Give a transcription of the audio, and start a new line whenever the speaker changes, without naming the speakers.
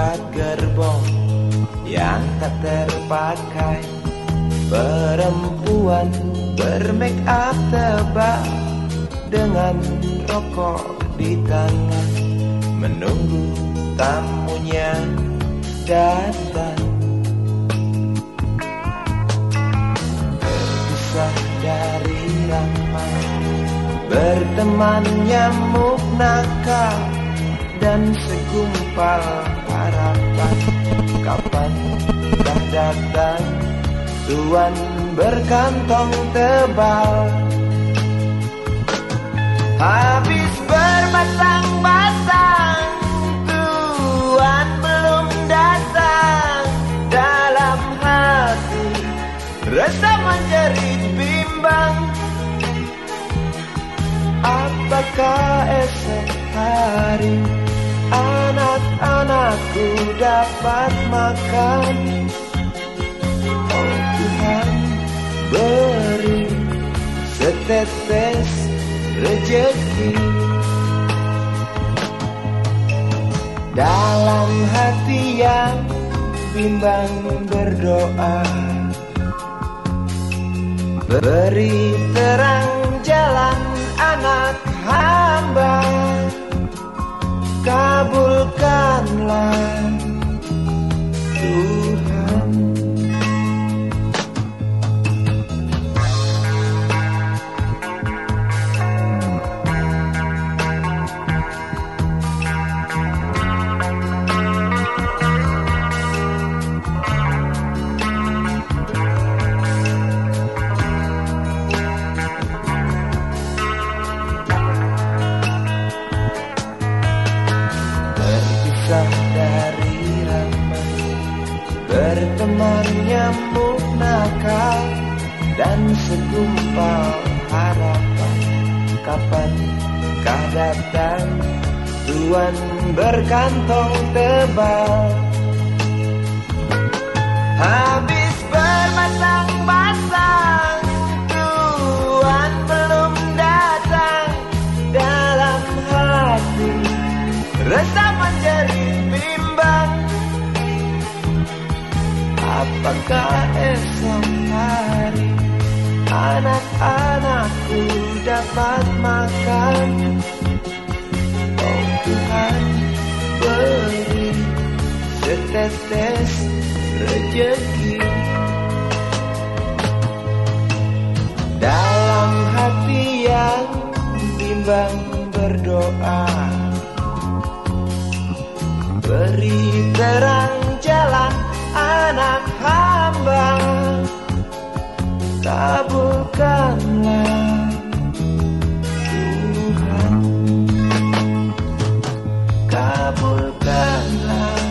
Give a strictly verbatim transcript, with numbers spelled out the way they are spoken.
tempat gerbong yang tak terpakai. Perempuan bermake up tebal dengan rokok di tangan, menunggu tamunya datang. Terpisah dari ramai, berteman nyamuk nakal dan segumpal harapan. Kapan dah datang tuan berkantong tebal? Habis bermasang-masang, tuan belum datang. Dalam hati rasa menjerit bimbang, apakah esok hari anak-anakku dapat makan? Oh Tuhan, beri setetes rezeki. Dalam hati yang bimbang berdoa, beri terang jalan anak hamba, kabulkanlah Tuhan. Dari ramai, berteman nyamuk nakal dan segumpal harapan. Kapan kah datang tuan berkantong tebal? Habis bermasang-masang, tuan belum datang. Dalam hati rasa menjerit bimbang, apakah esok hari anak-anakku dapat makan? Oh Tuhan, beri setetes rezeki. Dalam hati yang bimbang berdoa, beri terang jalan anak hamba, kabulkanlah Tuhan, kabulkanlah.